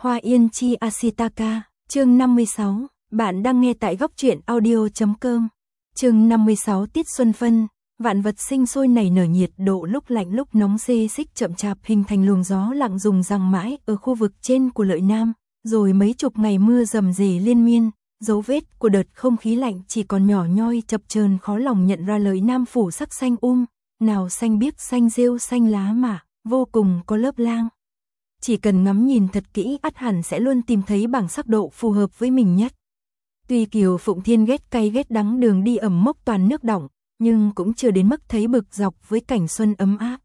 Hoa Yên Chi Ashitaka, chương 56, bạn đang nghe tại góc truyện audio.com. Chương 56 Tiết Xuân Phân, vạn vật sinh sôi nảy nở, nhiệt độ lúc lạnh lúc nóng xê xích chậm chạp hình thành luồng gió lặng rùng răng mãi ở khu vực trên của Lợi Nam, rồi mấy chục ngày mưa rầm rề liên miên, dấu vết của đợt không khí lạnh chỉ còn nhỏ nhoi chập chờn, khó lòng nhận ra Lợi Nam phủ sắc xanh nào xanh biếc, xanh rêu, xanh lá mạ, vô cùng có lớp lang. Chỉ cần ngắm nhìn thật kỹ ắt hẳn sẽ luôn tìm thấy bảng sắc độ phù hợp với mình nhất. Tuy Kiều Phụng Thiên ghét cay ghét đắng, đường đi ẩm mốc toàn nước đọng, nhưng cũng chưa đến mức thấy bực dọc với cảnh xuân ấm áp.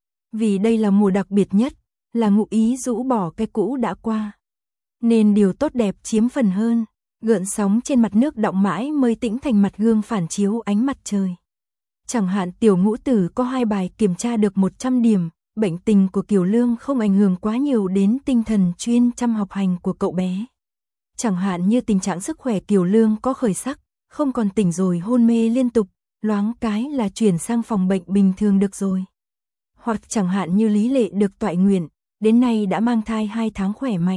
Vì đây là mùa đặc biệt nhất, là ngụ ý rũ bỏ cái cũ đã qua. Nên điều tốt đẹp chiếm phần hơn, gợn sóng trên mặt nước đọng mãi mới tĩnh thành mặt gương phản chiếu ánh mặt trời. Chẳng hạn Tiểu Ngũ Tử có 2 bài kiểm tra được 100 điểm, bệnh tình của Kiều Lương không ảnh hưởng quá nhiều đến tinh thần chuyên chăm học hành của cậu bé. Chẳng hạn như tình trạng sức khỏe Kiều Lương có khởi sắc, không còn tỉnh rồi hôn mê liên tục, loáng cái là chuyển sang phòng bệnh bình thường được rồi. Hoặc chẳng hạn như Lý Lệ được toại nguyện, đến nay đã mang thai 2 tháng khỏe mạnh.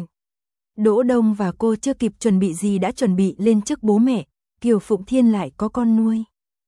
Đỗ Đông và cô chưa kịp chuẩn bị gì đã chuẩn bị lên chức bố mẹ, Kiều Phụng Thiên lại có con nuôi.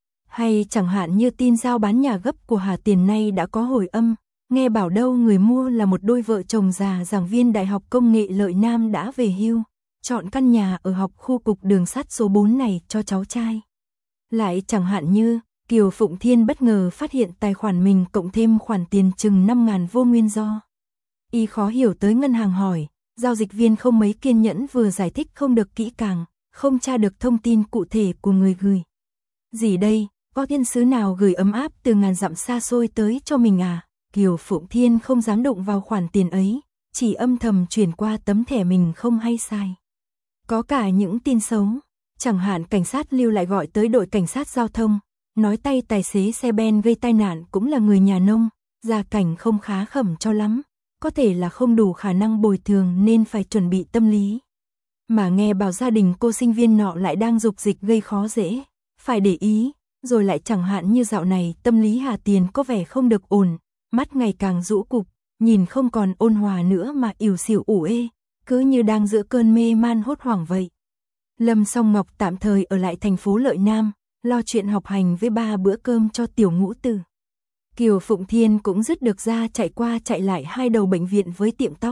Hay chẳng hạn như tin giao bán nhà gấp của Hà Tiền nay đã có hồi âm, nghe bảo đâu người mua là một đôi vợ chồng già giảng viên Đại học Công nghệ Lợi Nam đã về hưu, chọn căn nhà ở học khu cục đường sắt số 4 này cho cháu trai. Lại chẳng hạn như, Kiều Phụng Thiên bất ngờ phát hiện tài khoản mình cộng thêm khoản tiền chừng 5.000 vô nguyên do. Y khó hiểu tới ngân hàng hỏi, giao dịch viên không mấy kiên nhẫn vừa giải thích không được kỹ càng, không tra được thông tin cụ thể của người gửi. Gì đây, có thiên sứ nào gửi ấm áp từ ngàn dặm xa xôi tới cho mình à? Kiều Phụng Thiên không dám đụng vào khoản tiền ấy, chỉ âm thầm chuyển qua tấm thẻ mình không hay sai. Có cả những tin xấu, chẳng hạn cảnh sát lưu lại gọi tới đội cảnh sát giao thông, nói tay tài xế xe ben gây tai nạn cũng là người nhà nông, gia cảnh không khá khẩm cho lắm, có thể là không đủ khả năng bồi thường nên phải chuẩn bị tâm lý. Mà nghe bảo gia đình cô sinh viên nọ lại đang dục dịch gây khó dễ, phải để ý, rồi lại chẳng hạn như dạo này tâm lý Hà Tiền có vẻ không được ổn. Mắt ngày càng rũ cục, nhìn không còn ôn hòa nữa mà ỉu xìu ủ ê, cứ như đang giữa cơn mê man hốt hoảng vậy. Lâm Song Ngọc tạm thời ở lại thành phố Lợi Nam, lo chuyện học hành với 3 bữa cơm cho Tiểu Ngũ Tử. Kiều Phụng Thiên cũng dứt được ra chạy qua chạy lại 2 đầu bệnh viện với tiệm tóc.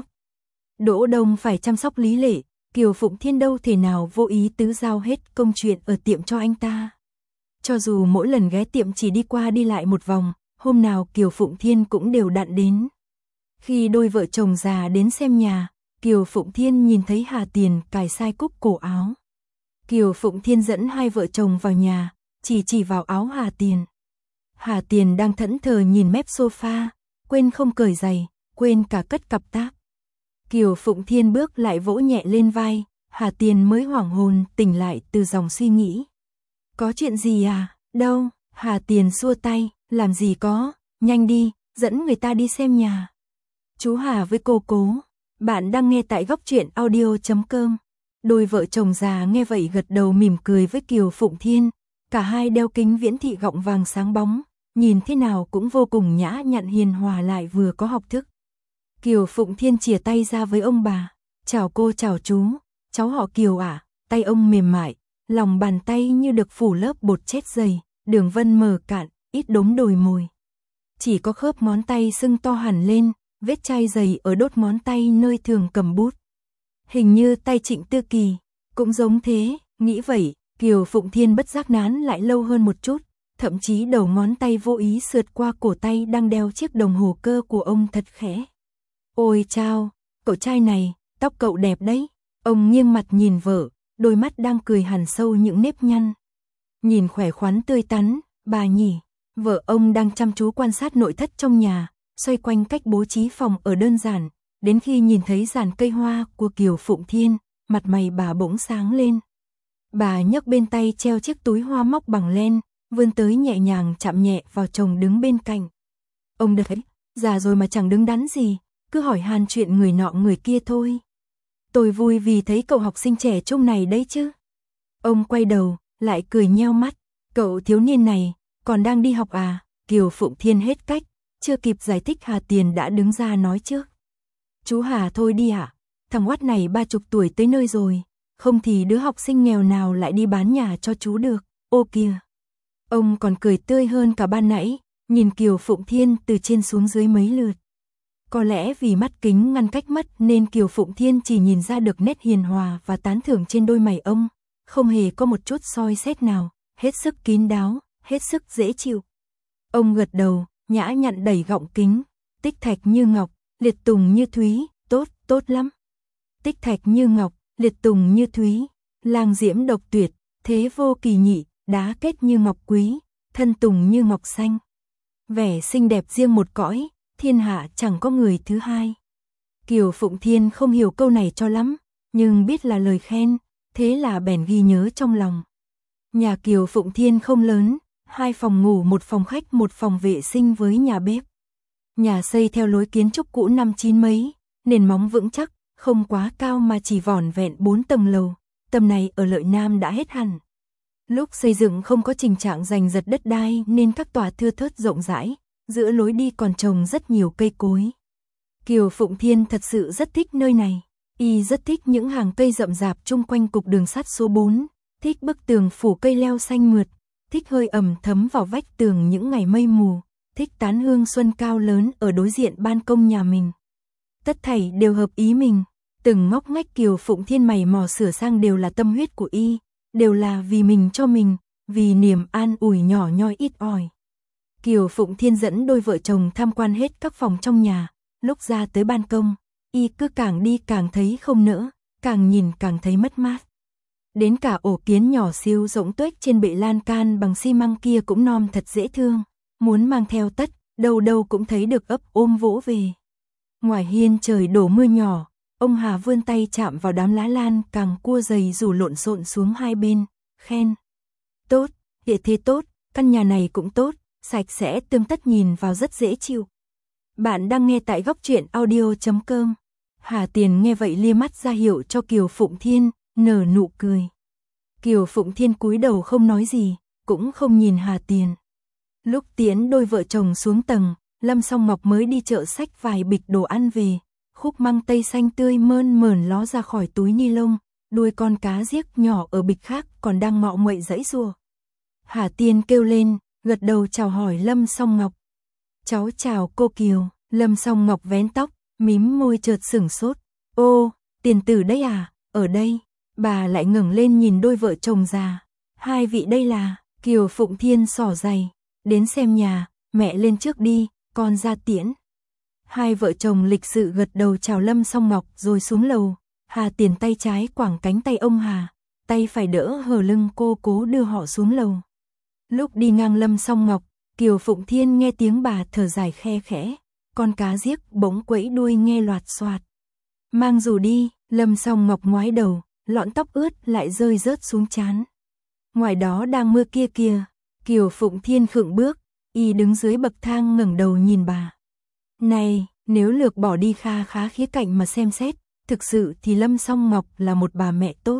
Đỗ Đông phải chăm sóc Lý Lệ, Kiều Phụng Thiên đâu thể nào vô ý tứ giao hết công chuyện ở tiệm cho anh ta. Cho dù mỗi lần ghé tiệm chỉ đi qua đi lại một vòng, hôm nào Kiều Phụng Thiên cũng đều đặn đến. Khi đôi vợ chồng già đến xem nhà, Kiều Phụng Thiên nhìn thấy Hà Tiền cài sai cúc cổ áo. Kiều Phụng Thiên dẫn 2 vợ chồng vào nhà, chỉ vào áo Hà Tiền. Hà Tiền đang thẫn thờ nhìn mép sofa, quên không cởi giày, quên cả cất cặp táp. Kiều Phụng Thiên bước lại vỗ nhẹ lên vai, Hà Tiền mới hoảng hồn tỉnh lại từ dòng suy nghĩ. Có chuyện gì à? Đâu? Hà Tiền xua tay, làm gì có, nhanh đi, dẫn người ta đi xem nhà. Chú Hà với cô Cố, bạn đang nghe tại góc truyện audio.com. Đôi vợ chồng già nghe vậy gật đầu mỉm cười với Kiều Phụng Thiên, cả hai đeo kính viễn thị gọng vàng sáng bóng, nhìn thế nào cũng vô cùng nhã nhặn hiền hòa lại vừa có học thức. Kiều Phụng Thiên chìa tay ra với ông bà, chào cô chào chú, cháu họ Kiều ạ, tay ông mềm mại, lòng bàn tay như được phủ lớp bột chết dày, đường vân mờ cạn, ít đốm đồi mồi. Chỉ có khớp ngón tay sưng to hẳn lên, vết chai dày ở đốt ngón tay nơi thường cầm bút. Hình như tay Trịnh Tư Kỳ, cũng giống thế, nghĩ vậy, Kiều Phụng Thiên bất giác nán lại lâu hơn một chút, thậm chí đầu ngón tay vô ý sượt qua cổ tay đang đeo chiếc đồng hồ cơ của ông thật khẽ. Ôi chao, cậu trai này, tóc cậu đẹp đấy, ông nghiêng mặt nhìn vợ, đôi mắt đang cười hằn sâu những nếp nhăn. Nhìn khỏe khoắn tươi tắn, bà nhỉ. Vợ ông đang chăm chú quan sát nội thất trong nhà, xoay quanh cách bố trí phòng ở đơn giản, đến khi nhìn thấy dàn cây hoa của Kiều Phụng Thiên, mặt mày bà bỗng sáng lên. Bà nhấc bên tay treo chiếc túi hoa móc bằng len, vươn tới nhẹ nhàng chạm nhẹ vào chồng đứng bên cạnh. Ông đã thấy, già rồi mà chẳng đứng đắn gì, cứ hỏi han chuyện người nọ người kia thôi. Tôi vui vì thấy cậu học sinh trẻ trung này đấy chứ. Ông quay đầu, lại cười nheo mắt, cậu thiếu niên này, còn đang đi học à? Kiều Phụng Thiên hết cách, chưa kịp giải thích Hà Tiền đã đứng ra nói trước. Chú Hà thôi đi ạ. thằng oát này 30 tuổi tới nơi rồi, không thì đứa học sinh nghèo nào lại đi bán nhà cho chú được, ô kìa. Ông còn cười tươi hơn cả ban nãy, nhìn Kiều Phụng Thiên từ trên xuống dưới mấy lượt. Có lẽ vì mắt kính ngăn cách mất nên Kiều Phụng Thiên chỉ nhìn ra được nét hiền hòa và tán thưởng trên đôi mày ông, không hề có một chút soi xét nào, hết sức kín đáo, hết sức dễ chịu. Ông gật đầu, nhã nhặn đẩy gọng kính, tích thạch như ngọc, liệt tùng như thúy, tốt, tốt lắm. Tích thạch như ngọc, liệt tùng như thúy, lang diễm độc tuyệt, thế vô kỳ nhị, đá kết như ngọc quý, thân tùng như ngọc xanh. Vẻ xinh đẹp riêng một cõi, thiên hạ chẳng có người thứ hai. Kiều Phụng Thiên không hiểu câu này cho lắm, nhưng biết là lời khen, thế là bèn ghi nhớ trong lòng. Nhà Kiều Phụng Thiên không lớn, 2 phòng ngủ, 1 phòng khách, 1 phòng vệ sinh với nhà bếp. Nhà xây theo lối kiến trúc cũ năm 9 mấy, nền móng vững chắc, không quá cao mà chỉ vỏn vẹn 4 tầng lầu, tầm này ở Lợi Nam đã hết hẳn. Lúc xây dựng không có tình trạng giành giật đất đai nên các tòa thưa thớt rộng rãi, giữa lối đi còn trồng rất nhiều cây cối. Kiều Phụng Thiên thật sự rất thích nơi này, y rất thích những hàng cây rậm rạp chung quanh cục đường sắt số 4, thích bức tường phủ cây leo xanh mượt, thích hơi ẩm thấm vào vách tường những ngày mây mù, thích tán hương xuân cao lớn ở đối diện ban công nhà mình. Tất thảy đều hợp ý mình, từng ngóc ngách Kiều Phụng Thiên mày mò sửa sang đều là tâm huyết của y, đều là vì mình cho mình, vì niềm an ủi nhỏ nhoi ít ỏi. Kiều Phụng Thiên dẫn đôi vợ chồng tham quan hết các phòng trong nhà, lúc ra tới ban công, y cứ càng đi càng thấy không nỡ, càng nhìn càng thấy mất mát. Đến cả ổ kiến nhỏ siêu rỗng tuếch trên bệ lan can bằng xi măng kia cũng non thật dễ thương, muốn mang theo tất, đâu đâu cũng thấy được ấp ôm vỗ về. Ngoài hiên trời đổ mưa nhỏ, ông Hà vươn tay chạm vào đám lá lan càng cua dày rủ lộn xộn xuống hai bên, khen. Tốt, địa thế tốt, căn nhà này cũng tốt, sạch sẽ tươm tất nhìn vào rất dễ chịu. Bạn đang nghe tại Góc Truyện Audio.com. Hà Tiền nghe vậy lia mắt ra hiệu cho Kiều Phụng Thiên, nở nụ cười. Kiều Phụng Thiên cúi đầu không nói gì, cũng không nhìn Hà Tiền. Lúc tiễn đôi vợ chồng xuống tầng, Lâm Song Ngọc mới đi chợ xách vài bịch đồ ăn về, khúc măng tây xanh tươi mơn mởn ló ra khỏi túi ni lông, đuôi con cá giếc nhỏ ở bịch khác còn đang ngọ nguậy giãy giụa. Hà Tiên kêu lên, gật đầu chào hỏi Lâm Song Ngọc. Cháu chào cô Kiều. Lâm Song Ngọc vén tóc, mím môi chợt sửng sốt. Ô, Tiền tử đấy à, ở đây. Bà lại ngẩng lên nhìn đôi vợ chồng già. Hai vị đây là, Kiều Phụng Thiên xỏ giày. Đến xem nhà, mẹ lên trước đi, con ra tiễn. Hai vợ chồng lịch sự gật đầu chào Lâm Song Ngọc rồi xuống lầu. Hà Tiền tay trái quàng cánh tay ông Hà, tay phải đỡ hở lưng cô cố đưa họ xuống lầu. Lúc đi ngang Lâm Song Ngọc, Kiều Phụng Thiên nghe tiếng bà thở dài khe khẽ, con cá giếc bỗng quẫy đuôi nghe loạt xoạt. Mang dù đi, Lâm Song Ngọc ngoái đầu, lọn tóc ướt lại rơi rớt xuống trán. Ngoài đó đang mưa kia kìa. Kiều Phụng Thiên khựng bước, y đứng dưới bậc thang ngẩng đầu nhìn bà. Này, nếu lược bỏ đi kha khá khía cạnh mà xem xét, thực sự thì Lâm Song Ngọc là một bà mẹ tốt.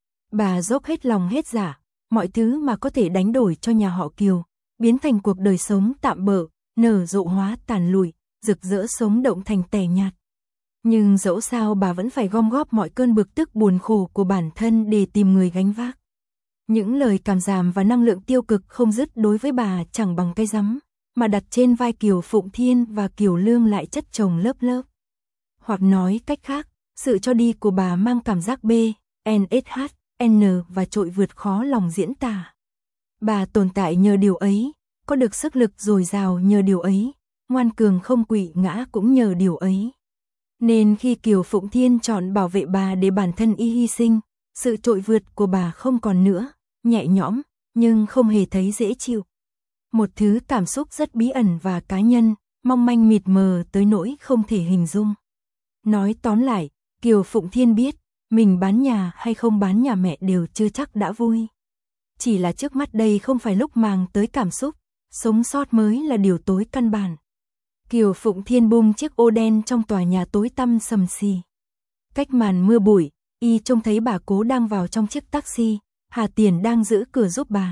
Bà dốc hết lòng hết dạ, mọi thứ mà có thể đánh đổi cho nhà họ Kiều, biến thành cuộc đời sống tạm bợ, nở rộ hóa tàn lụi, rực rỡ sống động thành tẻ nhạt. Nhưng dẫu sao bà vẫn phải gom góp mọi cơn bực tức buồn khổ của bản thân để tìm người gánh vác. Những lời cảm giảm và năng lượng tiêu cực không dứt đối với bà chẳng bằng cái rắm, mà đặt trên vai Kiều Phụng Thiên và Kiều Lương lại chất chồng lớp lớp. Hoặc nói cách khác, sự cho đi của bà mang cảm giác B, NSH, N và trội vượt khó lòng diễn tả. Bà tồn tại nhờ điều ấy, có được sức lực dồi dào nhờ điều ấy, ngoan cường không quỵ ngã cũng nhờ điều ấy. Nên khi Kiều Phụng Thiên chọn bảo vệ bà để bản thân y hy sinh, sự trội vượt của bà không còn nữa, nhẹ nhõm, nhưng không hề thấy dễ chịu. Một thứ cảm xúc rất bí ẩn và cá nhân, mong manh mịt mờ tới nỗi không thể hình dung. Nói tóm lại, Kiều Phụng Thiên biết, mình bán nhà hay không bán nhà mẹ đều chưa chắc đã vui. Chỉ là trước mắt đây không phải lúc màng tới cảm xúc, sống sót mới là điều tối căn bản. Kiều Phụng Thiên bung chiếc ô đen trong tòa nhà tối tăm sầm xì. Cách màn mưa bụi, y trông thấy bà Cố đang vào trong chiếc taxi, Hà Tiền đang giữ cửa giúp bà.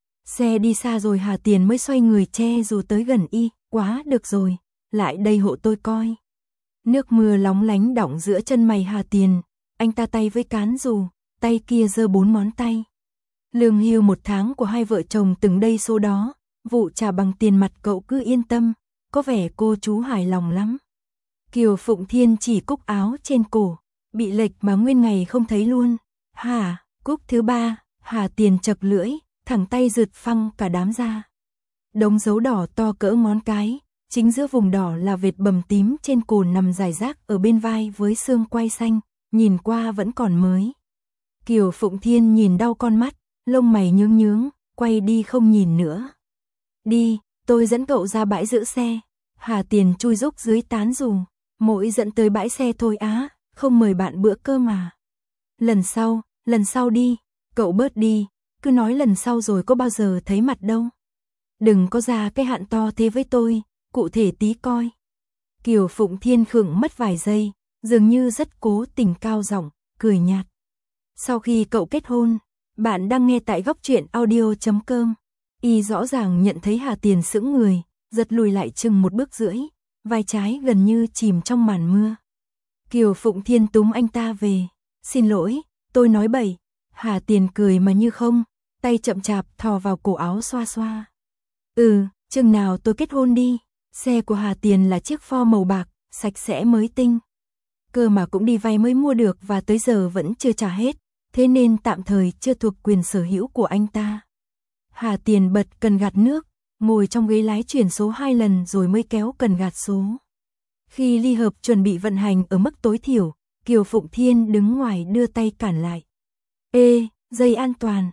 Xe đi xa rồi Hà Tiền mới xoay người che dù tới gần y, quá được rồi, lại đây hộ tôi coi. Nước mưa lóng lánh đọng giữa chân mày Hà Tiền, anh ta tay với cán dù, tay kia giơ 4 ngón tay. Lương hưu 1 tháng của hai vợ chồng từng đây số đó, vụ trả bằng tiền mặt cậu cứ yên tâm, có vẻ cô chú hài lòng lắm. Kiều Phụng Thiên chỉ cúc áo trên cổ, bị lệch mà nguyên ngày không thấy luôn. Hả, cúc thứ 3, Hà Tiền chật lưỡi, thẳng tay rượt phăng cả đám ra. Đống dấu đỏ to cỡ ngón cái, chính giữa vùng đỏ là vệt bầm tím trên cồn nằm rải rác ở bên vai với xương quai xanh, nhìn qua vẫn còn mới. Kiều Phụng Thiên nhìn đau con mắt, lông mày nhướng nhướng, quay đi không nhìn nữa. Đi, tôi dẫn cậu ra bãi giữ xe. Hà Tiền chui rúc dưới tán dù, mỗi dẫn tới bãi xe thôi á, không mời bạn bữa cơm mà. Lần sau đi, cậu bớt đi, cứ nói lần sau rồi có bao giờ thấy mặt đâu. Đừng có ra cái hạn to thế với tôi, cụ thể tí coi. Kiều Phụng Thiên khựng mất vài giây, dường như rất cố tình cao giọng, cười nhạt. Sau khi cậu kết hôn, bạn đang nghe tại góc truyện audio.com. Y rõ ràng nhận thấy Hà Tiền sững người, giật lùi lại chừng 1 bước rưỡi, vai trái gần như chìm trong màn mưa. Kiều Phụng Thiên túm anh ta về. Xin lỗi, tôi nói bậy. Hà Tiền cười mà như không, tay chậm chạp thò vào cổ áo xoa xoa. Chừng nào tôi kết hôn đi. Xe của Hà Tiền là chiếc Ford màu bạc, sạch sẽ mới tinh. Cơ mà cũng đi vay mới mua được và tới giờ vẫn chưa trả hết, thế nên tạm thời chưa thuộc quyền sở hữu của anh ta. Hà Tiền bật cần gạt nước, ngồi trong ghế lái chuyển số 2 lần rồi mới kéo cần gạt số. Khi ly hợp chuẩn bị vận hành ở mức tối thiểu, Kiều Phụng Thiên đứng ngoài đưa tay cản lại. Ê, dây an toàn.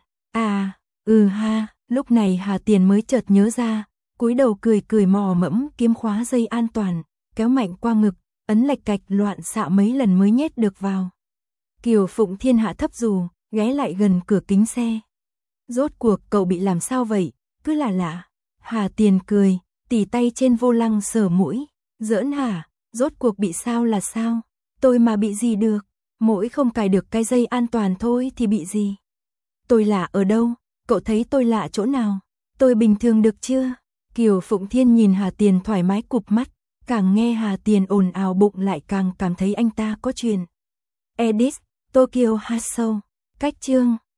Lúc này Hà Tiền mới chợt nhớ ra, cúi đầu cười mò mẫm kiếm khóa dây an toàn, kéo mạnh qua ngực, ấn lạch cạch loạn xạ mấy lần mới nhét được vào. Kiều Phụng Thiên hạ thấp dù, ghé lại gần cửa kính xe. Rốt cuộc cậu bị làm sao vậy, cứ là lạ. Hà Tiền cười, tỉ tay trên vô lăng sờ mũi. Giỡn hả, rốt cuộc bị sao là sao? Tôi mà bị gì được, mỗi không cài được cái dây an toàn thôi thì bị gì? Tôi lạ ở đâu, cậu thấy tôi lạ chỗ nào? Tôi bình thường được chưa? Kiều Phụng Thiên nhìn Hà Tiền thoải mái cụp mắt, càng nghe Hà Tiền ồn ào bụng lại càng cảm thấy anh ta có chuyện. Edit, Tokyo Hot Show, cách chương.